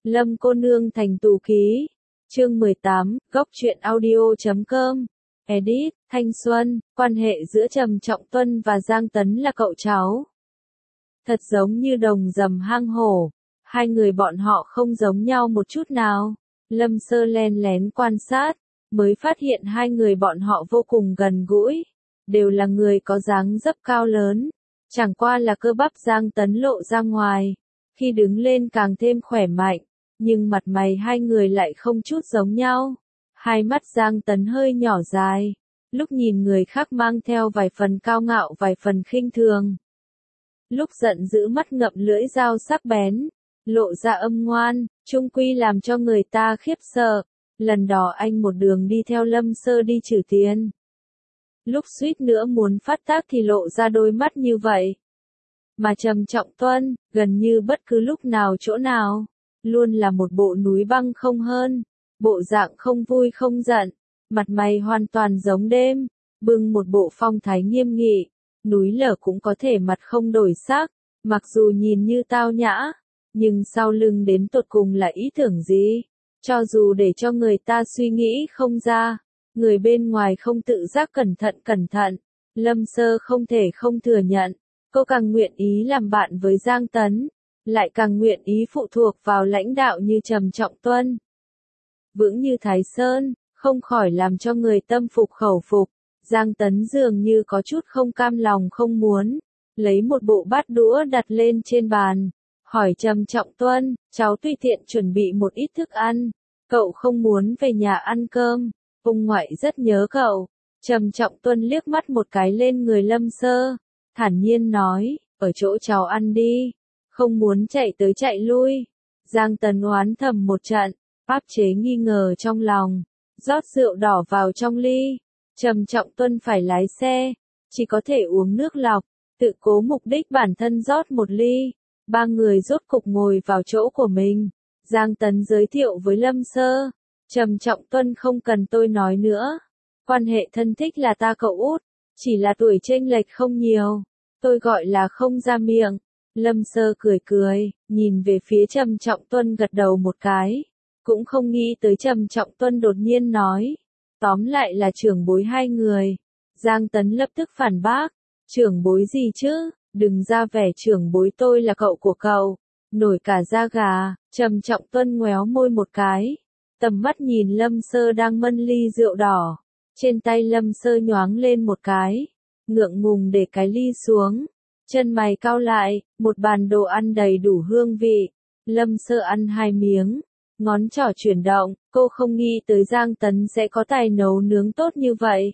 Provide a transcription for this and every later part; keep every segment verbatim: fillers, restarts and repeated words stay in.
Lâm cô nương thành tù ký. Chương mười tám, góc truyện audio.com. Edit, Thanh Xuân, quan hệ giữa Trầm Trọng Tuân và Giang Tấn là cậu cháu. Thật giống như đồng rầm hang hổ, hai người bọn họ không giống nhau một chút nào. Lâm Sơ len lén quan sát, mới phát hiện hai người bọn họ vô cùng gần gũi, đều là người có dáng dấp cao lớn, chẳng qua là cơ bắp Giang Tấn lộ ra ngoài, khi đứng lên càng thêm khỏe mạnh, nhưng mặt mày hai người lại không chút giống nhau. Hai mắt Giang Tấn hơi nhỏ dài, lúc nhìn người khác mang theo vài phần cao ngạo vài phần khinh thường. Lúc giận dữ mắt ngậm lưỡi dao sắc bén, lộ ra âm ngoan, chung quy làm cho người ta khiếp sợ. Lần đó anh một đường đi theo Lâm Sơ đi trừ tiền. Lúc suýt nữa muốn phát tác thì lộ ra đôi mắt như vậy. Mà Trầm Trọng Tuân, gần như bất cứ lúc nào chỗ nào, luôn là một bộ núi băng không hơn, bộ dạng không vui không giận, mặt mày hoàn toàn giống đêm, bưng một bộ phong thái nghiêm nghị, núi lở cũng có thể mặt không đổi sắc, mặc dù nhìn như tao nhã, nhưng sau lưng đến tột cùng là ý tưởng gì? Cho dù để cho người ta suy nghĩ không ra, người bên ngoài không tự giác cẩn thận cẩn thận, Lâm Sơ không thể không thừa nhận, cô càng nguyện ý làm bạn với Giang Tấn, lại càng nguyện ý phụ thuộc vào lãnh đạo như Trầm Trọng Tuân. Vững như Thái Sơn, không khỏi làm cho người tâm phục khẩu phục, Giang Tấn dường như có chút không cam lòng không muốn, lấy một bộ bát đũa đặt lên trên bàn, hỏi Trầm Trọng Tuân, cháu tùy tiện chuẩn bị một ít thức ăn, cậu không muốn về nhà ăn cơm, ông ngoại rất nhớ cậu. Trầm Trọng Tuân liếc mắt một cái lên người Lâm Sơ, thản nhiên nói, ở chỗ cháu ăn đi, không muốn chạy tới chạy lui. Giang Tấn oán thầm một trận, áp chế nghi ngờ trong lòng, rót rượu đỏ vào trong ly. Trầm Trọng Tuân phải lái xe, chỉ có thể uống nước lọc, tự cố mục đích bản thân rót một ly. Ba người rốt cục ngồi vào chỗ của mình. Giang Tấn giới thiệu với Lâm Sơ, Trầm Trọng Tuân không cần tôi nói nữa, quan hệ thân thích là ta cậu út, chỉ là tuổi chênh lệch không nhiều, tôi gọi là không ra miệng. Lâm Sơ cười cười, nhìn về phía Trầm Trọng Tuân gật đầu một cái, cũng không nghĩ tới Trầm Trọng Tuân đột nhiên nói, tóm lại là trưởng bối hai người. Giang Tấn lập tức phản bác, trưởng bối gì chứ, đừng ra vẻ trưởng bối, tôi là cậu của cậu, nổi cả da gà. Trầm Trọng Tuân ngoéo môi một cái, tầm mắt nhìn Lâm Sơ đang mân ly rượu đỏ, trên tay Lâm Sơ nhoáng lên một cái, ngượng ngùng để cái ly xuống, chân mày cau lại, một bàn đồ ăn đầy đủ hương vị. Lâm Sơ ăn hai miếng, ngón trỏ chuyển động, cô không nghĩ tới Giang Tấn sẽ có tài nấu nướng tốt như vậy.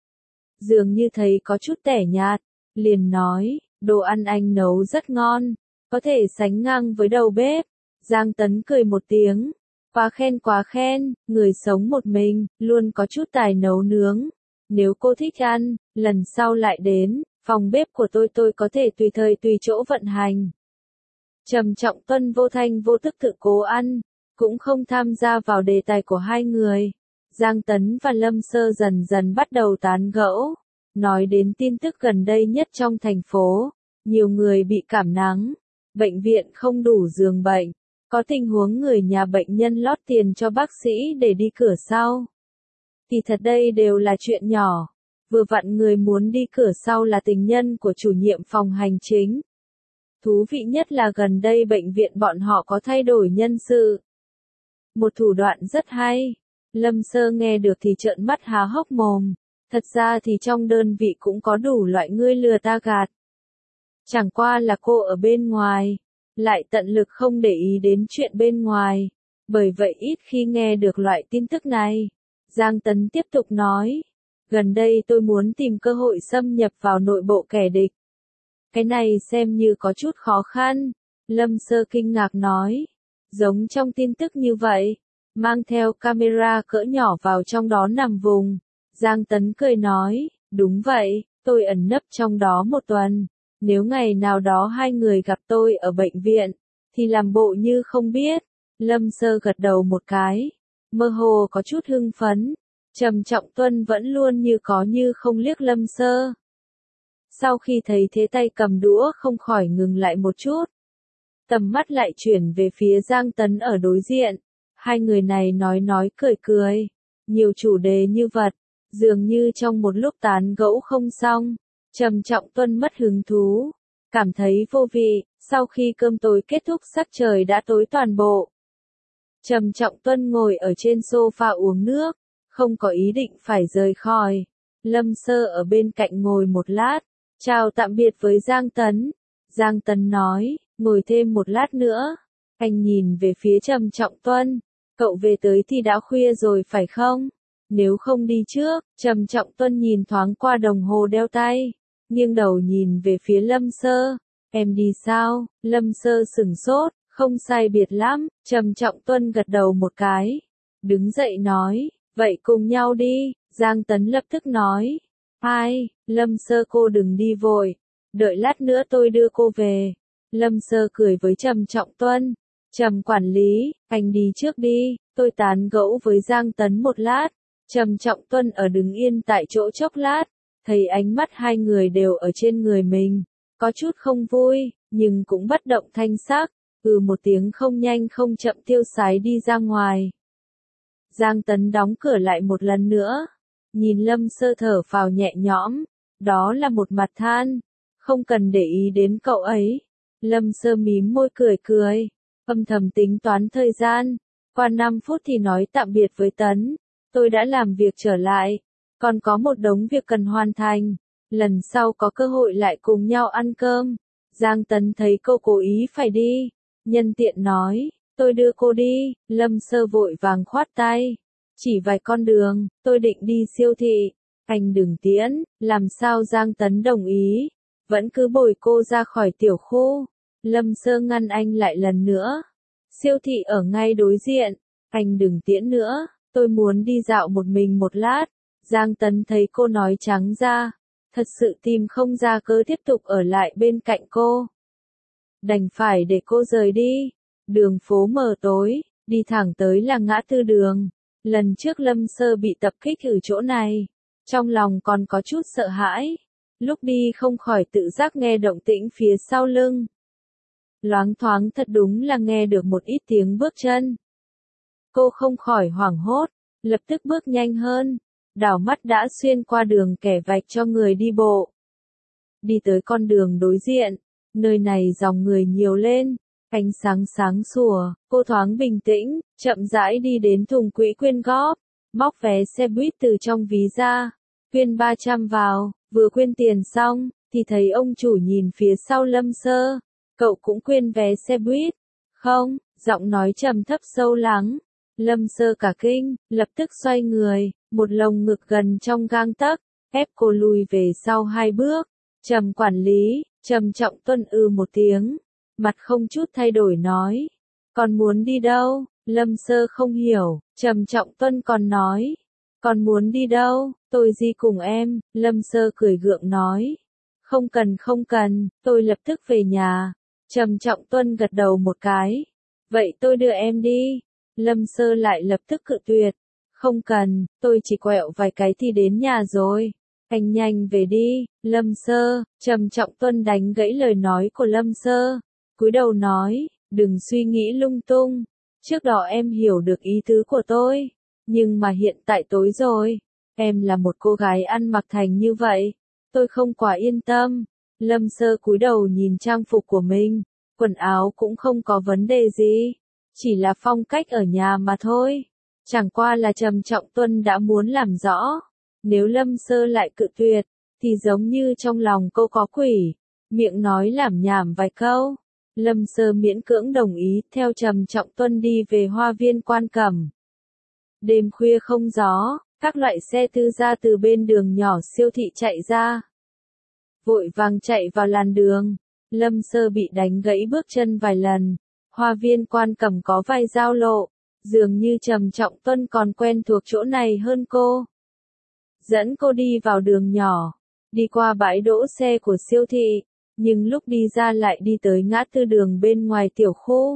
Dường như thấy có chút tẻ nhạt, liền nói, đồ ăn anh nấu rất ngon, có thể sánh ngang với đầu bếp. Giang Tấn cười một tiếng, quá khen quá khen, người sống một mình, luôn có chút tài nấu nướng. Nếu cô thích ăn, lần sau lại đến, phòng bếp của tôi tôi có thể tùy thời tùy chỗ vận hành. Trầm Trọng Tuân vô thanh vô tức tự cố ăn, cũng không tham gia vào đề tài của hai người. Giang Tấn và Lâm Sơ dần dần bắt đầu tán gẫu, nói đến tin tức gần đây nhất trong thành phố, nhiều người bị cảm nắng, bệnh viện không đủ giường bệnh. Có tình huống người nhà bệnh nhân lót tiền cho bác sĩ để đi cửa sau. Thì thật đây đều là chuyện nhỏ. Vừa vặn người muốn đi cửa sau là tình nhân của chủ nhiệm phòng hành chính. Thú vị nhất là gần đây bệnh viện bọn họ có thay đổi nhân sự. Một thủ đoạn rất hay. Lâm Sơ nghe được thì trợn mắt há hốc mồm. Thật ra thì trong đơn vị cũng có đủ loại ngươi lừa ta gạt. Chẳng qua là cô ở bên ngoài, lại tận lực không để ý đến chuyện bên ngoài, bởi vậy ít khi nghe được loại tin tức này. Giang Tấn tiếp tục nói, gần đây tôi muốn tìm cơ hội xâm nhập vào nội bộ kẻ địch. Cái này xem như có chút khó khăn. Lâm Sơ kinh ngạc nói, giống trong tin tức như vậy, mang theo camera cỡ nhỏ vào trong đó nằm vùng. Giang Tấn cười nói, đúng vậy, tôi ẩn nấp trong đó một tuần. Nếu ngày nào đó hai người gặp tôi ở bệnh viện, thì làm bộ như không biết. Lâm Sơ gật đầu một cái, mơ hồ có chút hưng phấn. Trầm Trọng Tuân vẫn luôn như có như không liếc Lâm Sơ. Sau khi thấy thế tay cầm đũa không khỏi ngừng lại một chút. tầm mắt lại chuyển về phía Giang Tấn ở đối diện. Hai người này nói nói cười cười, nhiều chủ đề như vật, dường như trong một lúc tán gẫu không xong. Trầm Trọng Tuân mất hứng thú, cảm thấy vô vị. Sau khi cơm tối kết thúc sắc trời đã tối toàn bộ. Trầm Trọng Tuân ngồi ở trên sofa uống nước, không có ý định phải rời khỏi. Lâm Sơ ở bên cạnh ngồi một lát, chào tạm biệt với Giang Tấn. Giang Tấn nói, ngồi thêm một lát nữa. Anh nhìn về phía Trầm Trọng Tuân, cậu về tới thì đã khuya rồi phải không? Nếu không đi trước. Trầm Trọng Tuân nhìn thoáng qua đồng hồ đeo tay, nghiêng đầu nhìn về phía Lâm Sơ. Em đi sao? Lâm Sơ sửng sốt, không sai biệt lắm. Trầm Trọng Tuân gật đầu một cái, đứng dậy nói, vậy cùng nhau đi. Giang Tấn lập tức nói, ai? Lâm Sơ cô đừng đi vội, đợi lát nữa tôi đưa cô về. Lâm Sơ cười với Trầm Trọng Tuân, Trầm quản lý, anh đi trước đi, tôi tán gẫu với Giang Tấn một lát. Trầm Trọng Tuân ở đứng yên tại chỗ chốc lát, thấy ánh mắt hai người đều ở trên người mình, có chút không vui, nhưng cũng bất động thanh sắc, ừ một tiếng không nhanh không chậm tiêu sái đi ra ngoài. Giang Tấn đóng cửa lại một lần nữa, nhìn Lâm Sơ thở phào nhẹ nhõm, đó là một mặt than, không cần để ý đến cậu ấy. Lâm Sơ mím môi cười cười, âm thầm tính toán thời gian, qua năm phút thì nói tạm biệt với Tấn, tôi đã làm việc trở lại, còn có một đống việc cần hoàn thành, lần sau có cơ hội lại cùng nhau ăn cơm. Giang Tấn thấy cô cố ý phải đi, nhân tiện nói, tôi đưa cô đi. Lâm Sơ vội vàng khoát tay, chỉ vài con đường, tôi định đi siêu thị. Anh đừng tiễn. Làm sao Giang Tấn đồng ý, vẫn cứ bồi cô ra khỏi tiểu khu. Lâm Sơ ngăn anh lại lần nữa, siêu thị ở ngay đối diện, anh đừng tiễn nữa, tôi muốn đi dạo một mình một lát. Giang Tấn thấy cô nói trắng ra, thật sự tìm không ra cớ tiếp tục ở lại bên cạnh cô. Đành phải để cô rời đi. Đường phố mờ tối, đi thẳng tới là ngã tư đường. Lần trước Lâm Sơ bị tập kích ở chỗ này, trong lòng còn có chút sợ hãi. Lúc đi không khỏi tự giác nghe động tĩnh phía sau lưng. Loáng thoáng thật đúng là nghe được một ít tiếng bước chân. Cô không khỏi hoảng hốt, lập tức bước nhanh hơn, đảo mắt đã xuyên qua đường kẻ vạch cho người đi bộ. Đi tới con đường đối diện, nơi này dòng người nhiều lên, ánh sáng sáng sủa, cô thoáng bình tĩnh, chậm rãi đi đến thùng quỹ quyên góp, móc vé xe buýt từ trong ví ra, quyên ba trăm vào, vừa quyên tiền xong, thì thấy ông chủ nhìn phía sau Lâm Sơ, cậu cũng quyên vé xe buýt, không? Giọng nói trầm thấp sâu lắng. Lâm Sơ cả kinh, lập tức xoay người, một lồng ngực gần trong gang tấc, ép cô lùi về sau hai bước. Trầm quản lý. Trầm Trọng Tuân ư một tiếng, mặt không chút thay đổi nói, còn muốn đi đâu? Lâm Sơ không hiểu. Trầm Trọng Tuân còn nói, còn muốn đi đâu? Tôi đi cùng em. Lâm Sơ cười gượng nói, không cần không cần, tôi lập tức về nhà. Trầm Trọng Tuân gật đầu một cái, vậy tôi đưa em đi. Lâm Sơ lại lập tức cự tuyệt, không cần, tôi chỉ quẹo vài cái thì đến nhà rồi. Anh nhanh về đi. Lâm Sơ. Trầm Trọng Tuân đánh gãy lời nói của Lâm Sơ, cúi đầu nói, đừng suy nghĩ lung tung, trước đó em hiểu được ý tứ của tôi, nhưng mà hiện tại tối rồi, em là một cô gái ăn mặc thành như vậy, tôi không quá yên tâm. Lâm Sơ cúi đầu nhìn trang phục của mình, quần áo cũng không có vấn đề gì, chỉ là phong cách ở nhà mà thôi. Chẳng qua là Trầm Trọng Tuân đã muốn làm rõ, nếu Lâm Sơ lại cự tuyệt, thì giống như trong lòng cô có quỷ, miệng nói lảm nhảm vài câu. Lâm Sơ miễn cưỡng đồng ý, theo Trầm Trọng Tuân đi về Hoa Viên Quan Cẩm. Đêm khuya không gió, các loại xe tư gia từ bên đường nhỏ siêu thị chạy ra, vội vàng chạy vào làn đường. Lâm Sơ bị đánh gãy bước chân vài lần. Hoa Viên Quan Cẩm có vài giao lộ, dường như Trầm Trọng Tuân còn quen thuộc chỗ này hơn cô. Dẫn cô đi vào đường nhỏ, đi qua bãi đỗ xe của siêu thị, nhưng lúc đi ra lại đi tới ngã tư đường bên ngoài tiểu khu.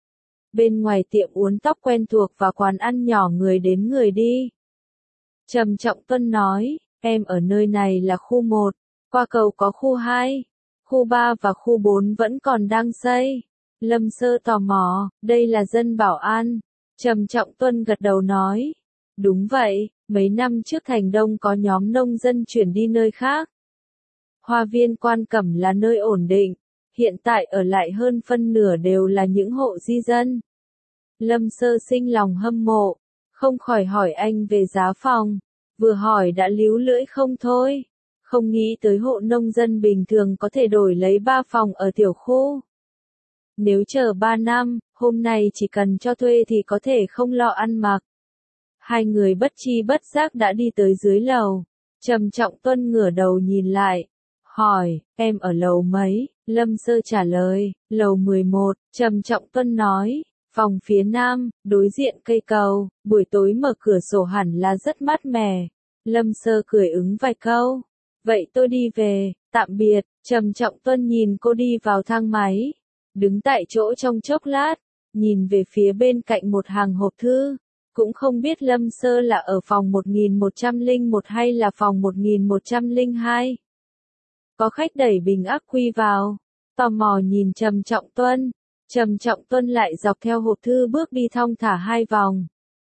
Bên ngoài tiệm uốn tóc quen thuộc và quán ăn nhỏ người đến người đi. Trầm Trọng Tuân nói, em ở nơi này là khu một, qua cầu có khu hai, khu ba và khu bốn vẫn còn đang xây. Lâm Sơ tò mò, đây là dân bảo an. Trầm Trọng Tuân gật đầu nói. Đúng vậy, mấy năm trước thành Đông có nhóm nông dân chuyển đi nơi khác. Hoa viên Quan Cẩm là nơi ổn định, hiện tại ở lại hơn phân nửa đều là những hộ di dân. Lâm Sơ sinh lòng hâm mộ, không khỏi hỏi anh về giá phòng, vừa hỏi đã líu lưỡi không thôi, không nghĩ tới hộ nông dân bình thường có thể đổi lấy ba phòng ở tiểu khu. Nếu chờ ba năm, hôm nay chỉ cần cho thuê thì có thể không lo ăn mặc. Hai người bất chi bất giác đã đi tới dưới lầu. Trầm Trọng Tuân ngửa đầu nhìn lại, hỏi, em ở lầu mấy? Lâm Sơ trả lời, lầu mười một. Trầm Trọng Tuân nói, phòng phía nam, đối diện cây cầu, buổi tối mở cửa sổ hẳn là rất mát mẻ. Lâm Sơ cười ứng vài câu. Vậy tôi đi về, tạm biệt. Trầm Trọng Tuân nhìn cô đi vào thang máy, đứng tại chỗ trong chốc lát, nhìn về phía bên cạnh một hàng hộp thư. Cũng không biết Lâm Sơ là ở phòng một nghìn một trăm lẻ một hay là phòng một nghìn một trăm lẻ hai. Có khách đẩy bình ắc quy vào, tò mò nhìn Trầm Trọng Tuân. Trầm Trọng Tuân lại dọc theo hộp thư bước đi thong thả hai vòng.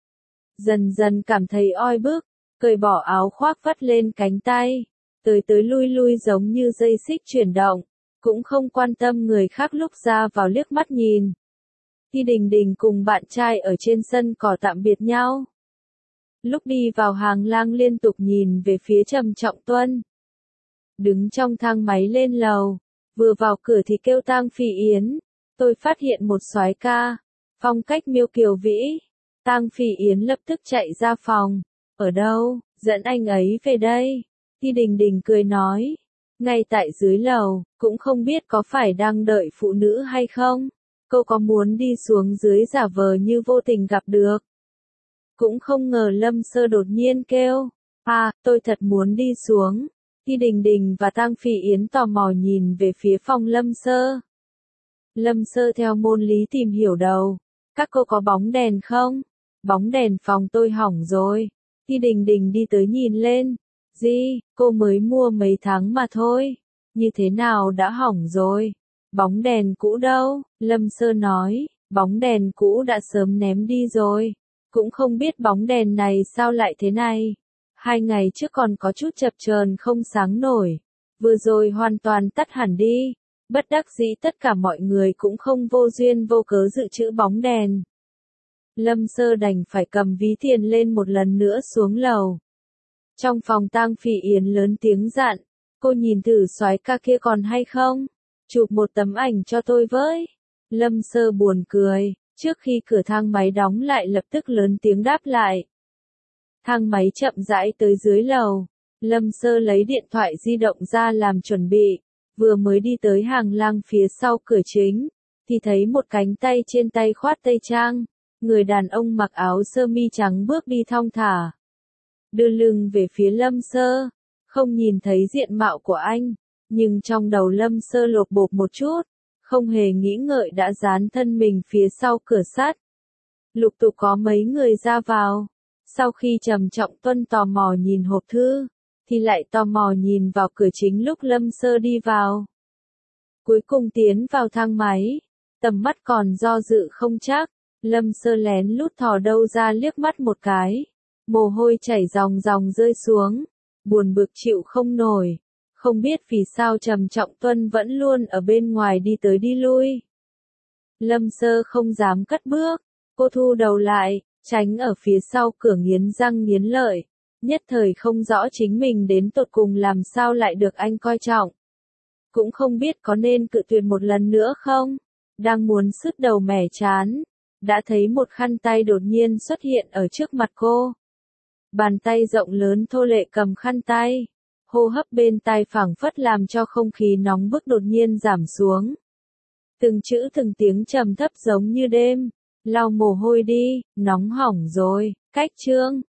Dần dần cảm thấy oi bức, cởi bỏ áo khoác vắt lên cánh tay, tới tới lui lui giống như dây xích chuyển động, cũng không quan tâm người khác lúc ra vào liếc mắt nhìn. Thi Đình Đình cùng bạn trai ở trên sân cỏ tạm biệt nhau. Lúc đi vào hàng lang liên tục nhìn về phía Trầm Trọng Tuân. Đứng trong thang máy lên lầu, vừa vào cửa thì kêu Tang Phỉ Yến. Tôi phát hiện một soái ca, phong cách miêu kiều vĩ. Tang Phỉ Yến lập tức chạy ra phòng. Ở đâu, dẫn anh ấy về đây. Thi Đình Đình cười nói. Ngay tại dưới lầu, cũng không biết có phải đang đợi phụ nữ hay không. Cô có muốn đi xuống dưới giả vờ như vô tình gặp được. Cũng không ngờ Lâm Sơ đột nhiên kêu. À, tôi thật muốn đi xuống. Thi Đình Đình và Tang Phỉ Yến tò mò nhìn về phía phòng Lâm Sơ. Lâm Sơ theo môn lý tìm hiểu đầu. Các cô có bóng đèn không? Bóng đèn phòng tôi hỏng rồi. Thi Đình Đình đi tới nhìn lên. Gì, cô mới mua mấy tháng mà thôi. Như thế nào đã hỏng rồi? Bóng đèn cũ đâu? Lâm Sơ nói, bóng đèn cũ đã sớm ném đi rồi. Cũng không biết bóng đèn này sao lại thế này. Hai ngày trước còn có chút chập chờn không sáng nổi. Vừa rồi hoàn toàn tắt hẳn đi. Bất đắc dĩ tất cả mọi người cũng không vô duyên vô cớ dự trữ bóng đèn. Lâm Sơ đành phải cầm ví tiền lên một lần nữa xuống lầu. Trong phòng Tang Phỉ Yến lớn tiếng dặn, cô nhìn thử soái ca kia còn hay không? Chụp một tấm ảnh cho tôi với. Lâm Sơ buồn cười, trước khi cửa thang máy đóng lại lập tức lớn tiếng đáp lại. Thang máy chậm rãi tới dưới lầu. Lâm Sơ lấy điện thoại di động ra làm chuẩn bị. Vừa mới đi tới hàng lang phía sau cửa chính, thì thấy một cánh tay trên tay khoát tây trang. Người đàn ông mặc áo sơ mi trắng bước đi thong thả. Đưa lưng về phía Lâm Sơ. Không nhìn thấy diện mạo của anh. Nhưng trong đầu Lâm Sơ lột bột một chút. Không hề nghĩ ngợi đã dán thân mình phía sau cửa sắt. Lục tục có mấy người ra vào. Sau khi Trầm Trọng Tuân tò mò nhìn hộp thư, thì lại tò mò nhìn vào cửa chính lúc Lâm Sơ đi vào. Cuối cùng tiến vào thang máy. Tầm mắt còn do dự không chắc. Lâm Sơ lén lút thò đâu ra liếc mắt một cái. Mồ hôi chảy ròng ròng rơi xuống. Buồn bực chịu không nổi. Không biết vì sao Trầm Trọng Tuân vẫn luôn ở bên ngoài đi tới đi lui. Lâm Sơ không dám cất bước. Cô thu đầu lại, tránh ở phía sau cửa nghiến răng nghiến lợi. Nhất thời không rõ chính mình đến tột cùng làm sao lại được anh coi trọng. Cũng không biết có nên cự tuyệt một lần nữa không. Đang muốn sứt đầu mẻ chán. Đã thấy một khăn tay đột nhiên xuất hiện ở trước mặt cô. Bàn tay rộng lớn thô lệ cầm khăn tay. Hô hấp bên tai phảng phất làm cho không khí nóng bức đột nhiên giảm xuống. Từng chữ từng tiếng trầm thấp giống như đêm. Lau mồ hôi đi, nóng hỏng rồi, cách chương.